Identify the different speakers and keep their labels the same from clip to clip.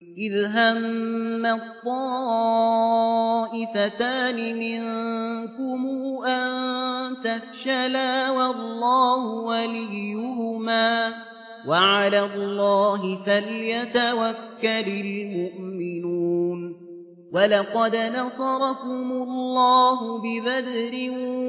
Speaker 1: إذ هم الطائفتان منكم أن تفشلا والله وليهما وعلى الله فليتوكل المؤمنون ولقد نصركم الله ببدر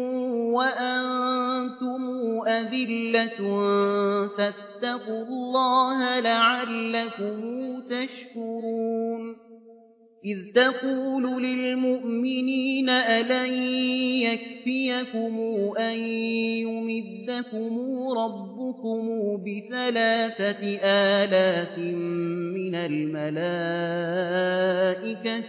Speaker 1: وأنتم أذلة فاتقوا الله لعلكم تشكرون إذ تقول للمؤمنين ألن يكفيكم أن يمدكم ربكم ب3,000 من الملائكة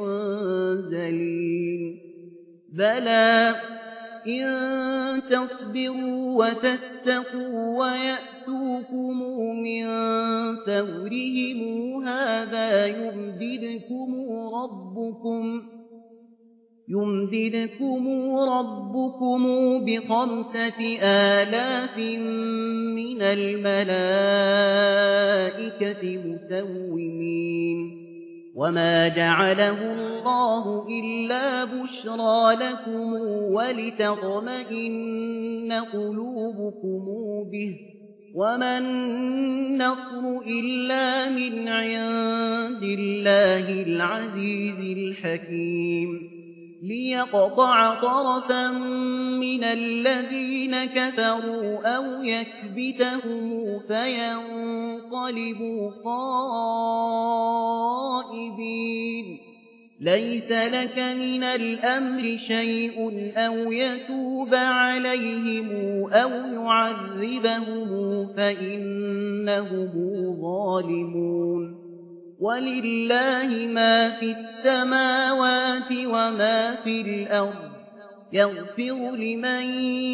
Speaker 1: منزلين بلى إن تصبروا وتتقوا ويأتوكم من فورهم هذا يمددكم ربكم ب5,000 من الملائكة مسومين وما جعله الله إلا بشرى لكم ولتطمئن قلوبكم به وما النصر إلا من عند الله العزيز الحكيم ليقطع طرفا من الذين كفروا أو يكبتهم فينقلبوا خائبين ليس لك من الأمر شيء أو يتوب عليهم أو يعذبهم فإنهم ظالمون ولله ما في السماوات وما في الأرض يغفر لمن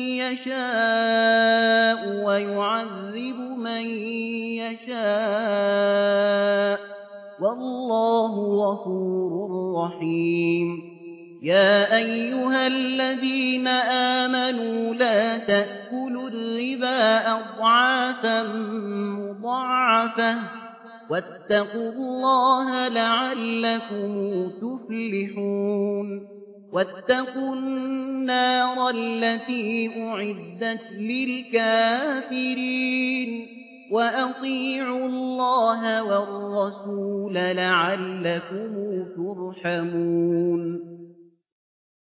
Speaker 1: يشاء ويعذب من يشاء والله غفور رحيم يا أيها الذين آمنوا لا تأكلوا الربا أضعافا مضاعفة واتقوا الله لعلكم تفلحون واتقوا النار التي أعدت للكافرين وأطيعوا الله والرسول لعلكم ترحمون